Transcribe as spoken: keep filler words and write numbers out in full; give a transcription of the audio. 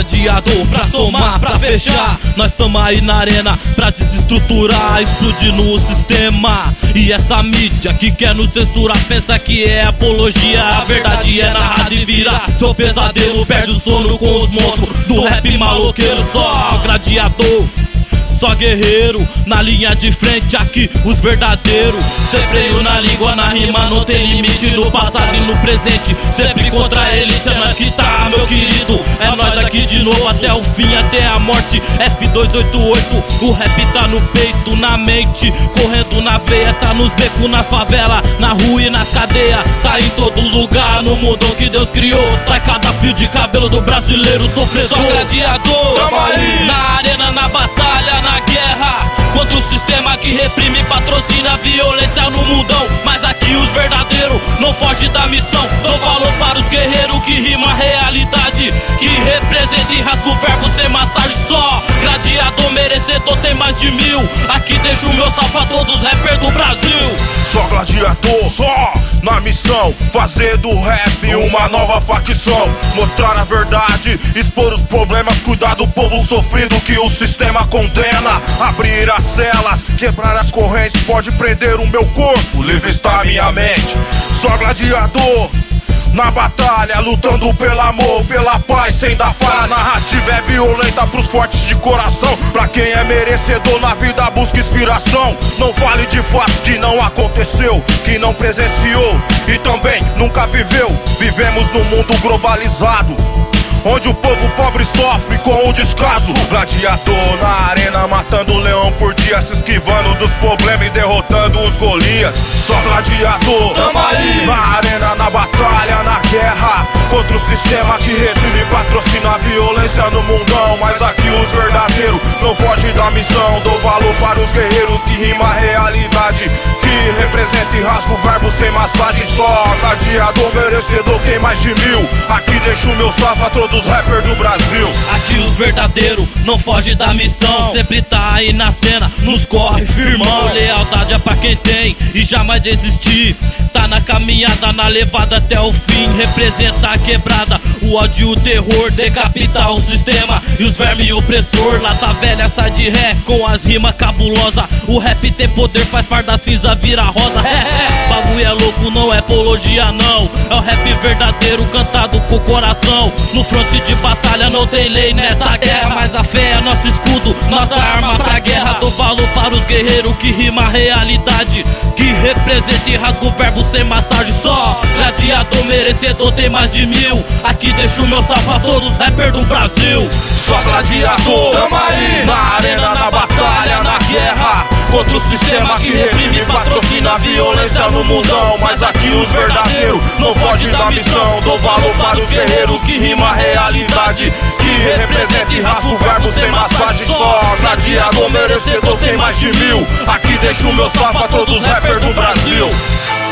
gladiador, pra somar, pra fechar. Nós tamo aí na arena pra desestruturar, explodir no sistema. E essa mídia que quer nos censurar pensa que é apologia. A verdade é narrada e vira seu pesadelo, perde o sono com os monstros do rap maloqueiro. Só gladiador, só guerreiro, na linha de frente aqui os verdadeiros. Sem freio na língua, na rima não tem limite. No passado e no presente, sempre contra a elite. É nós que tá, meu querido, é nós aqui de novo até o fim, até a morte. F duzentos e oitenta e oito, o rap tá no peito, na mente, correndo na veia. Tá nos becos, nas favelas, na rua e nas cadeias. Tá em todo lugar, no mundo que Deus criou. Traz cada fio de cabelo do brasileiro sofredor. Só gladiador, tamo aí na arena, na batalha, na guerra, contra o sistema que reprime e patrocina a violência no mundão. Mas aqui os verdadeiros não fogem da missão. Dou valor para os guerreiros que rimam a realidade, que representa e rasga o verbo sem massagem. Só gladiador merecedor, tem mais de mil. Aqui deixo o meu salve pra todos os rappers do Brasil. Só gladiador, só na missão, fazer do rap uma nova facção. Mostrar a verdade, expor os problemas, cuidar do povo sofrido que o sistema condena. Abrir as celas, quebrar as correntes, pode prender o meu corpo, livre está minha mente. Só gladiador na batalha, lutando pelo amor, pela paz, sem dar falha. A narrativa é violenta pros fortes de coração. Pra quem é merecedor na vida busca inspiração. Não fale de fatos que não aconteceu, que não presenciou e também nunca viveu. Vivemos num mundo globalizado, onde o povo pobre sofre com o descaso. Gladiador na arena, matando o leão por dia, se esquivando dos problemas e derrotando os Golias. Só gladiador, tamo aí na arena, na batalha, na guerra, contra o sistema que reprime e patrocina a violência no mundão. Mas aqui os verdadeiros não fogem da missão. Dou valor para os guerreiros que rimam a realidade, que representa e rasga o verbo sem massagem. Só gladiador merecedor, tem mais de mil. Aqui deixo o meu salve a todos os rappers do Brasil. Aqui os verdadeiros não fogem da missão, sempre tá aí na cena, nos corre firmão. Lealdade é pra quem tem e jamais desistir. Tá na caminhada, na levada até o fim. Representa a quebrada, o ódio e o terror. Decapita o sistema e os vermes opressor. Lata velha sai de ré com as rimas cabulosas. O rap tem poder, faz farda cinza, vira rosa. É, é, bagulho é louco, não é apologia não. É o rap verdadeiro, cantado com o coração. No fronte de batalha não tem lei nessa guerra, mas a fé é nosso escudo, nossa arma pra guerra. Dou valor para os guerreiros que rimam a realidade, que representa e rasga o verbo sem massagem. Só gladiador merecedor, tem mais de mil. Aqui deixo o meu salve pra todos os rappers do Brasil. Só gladiador, tamo aí na arena, na batalha, na guerra, contra o sistema que reprime e patrocina a violência no mundão. Mas aqui os verdadeiros não fogem da missão. Dou valor para os guerreiros que rimam a realidade, que representa e rasga o verbo sem massagem. Só gladiador merecedor, tem mais de mil. Aqui deixo o meu salve pra todos os rappers do Brasil.